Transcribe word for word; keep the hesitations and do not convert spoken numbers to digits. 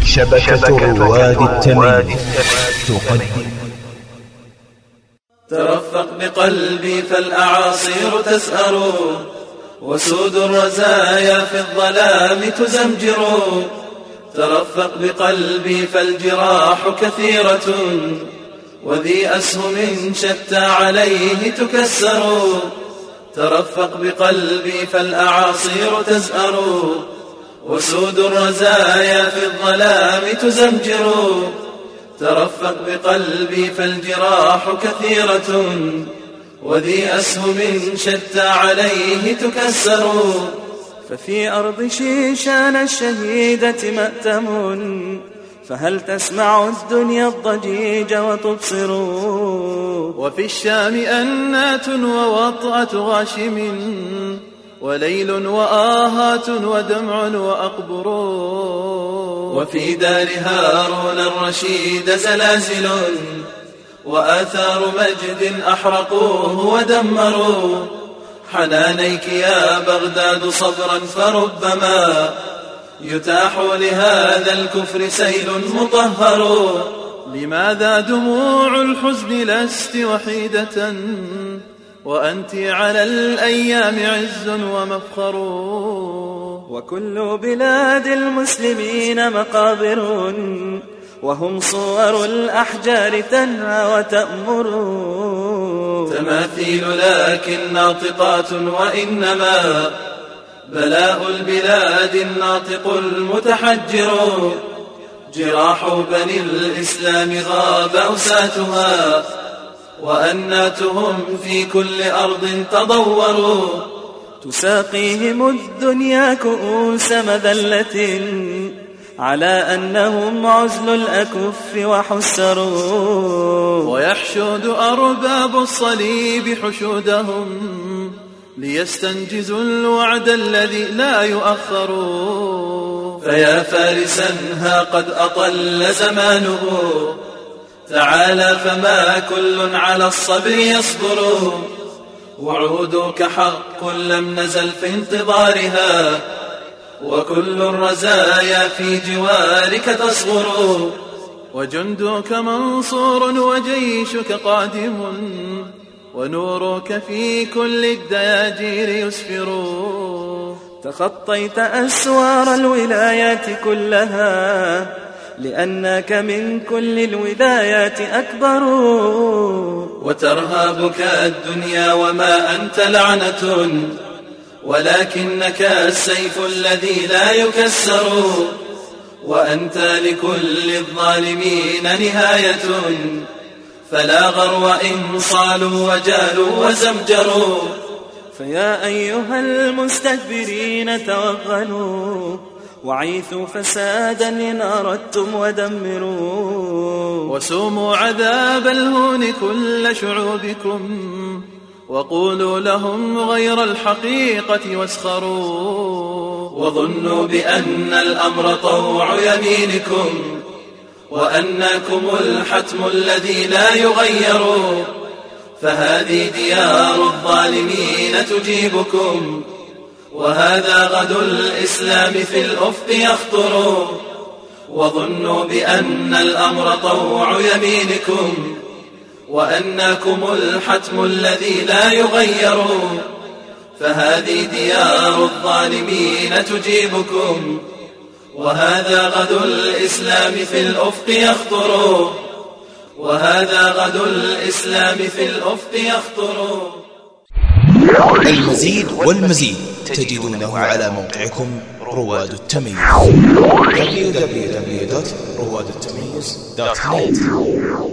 شبكة رواد التمييز تقدم. ترفق بقلبي فالأعاصير تسأر، وسود الرزايا في الظلام تزمجر. ترفق بقلبي فالجراح كثيرة، وذي أسهم شتى عليه تكسر. ترفق بقلبي فالأعاصير تزأر، وسود الرزايا في الظلام تزمجر. ترفق بقلبي فالجراح كثيرة، وذي أسهم شتى عليه تكسر. ففي أرض شيشان الشهيدة مأتم، فهل تسمع الدنيا الضجيج وتبصر. وفي الشام أنات ووطأة غاشم، وليل وآهات ودمع وأقبر. وفي دار هارون الرشيد زلازل، وآثار مجد أحرقوه ودمروا. حنانيك يا بغداد صبرا، فربما يتاح لهذا الكفر سيل مطهر. لماذا دموع الحزن لست وحيدة، وأنت على الأيام عز ومفخر. وكل بلاد المسلمين مقابر، وهم صور الأحجار تنهى وتأمر. تماثيل لكن ناطقات، وإنما بلاء البلاد الناطق المتحجر. جراح بني الإسلام غاب أوساتها، وأناتهم في كل أرض تضوروا. تساقيهم الدنيا كؤوس مذلة، على أنهم عزل الأكف وحسروا. ويحشد أرباب الصليب حشودهم، ليستنجزوا الوعد الذي لا يؤخر. فيا فارسا ها قد أطل زمانه، تعالى فما كل على الصبر يصبر. وعودك حق لم نزل في انتظارها، وكل الرزايا في جوارك تصغر. وجندك منصور وجيشك قادم، ونورك في كل الدياجير يسفر. تخطيت أسوار الولايات كلها، لأنك من كل الولايات أكبر. وترهابك الدنيا وما أنت لعنة، ولكنك السيف الذي لا يكسر. وأنت لكل الظالمين نهاية، فلا غرو إن صالوا وجالوا وزمجروا. فيا أيها المستكبرين توغلوا، وعيثوا فسادا إن أردتم ودمروا. وسوموا عذاب الهون كل شعوبكم، وقولوا لهم غير الحقيقة واسخروا. وظنوا بأن الأمر طوع يمينكم، وأنكم الحتم الذي لا يغير. فهذه ديار الظالمين تجيبكم، وهذا غد الإسلام في الأفق يخطر. وظنوا بأن الأمر طوع يمينكم، وأنكم الحتم الذي لا يغير. فهذه ديار الظالمين تجيبكم، وهذا غد الإسلام في الأفق يخطر. وهذا غد الإسلام في الأفق يخطر. المزيد والمزيد تجدونه على موقعكم رواد التمييز دبليو دبليو دبليو دوت رواد التمييز دوت نت.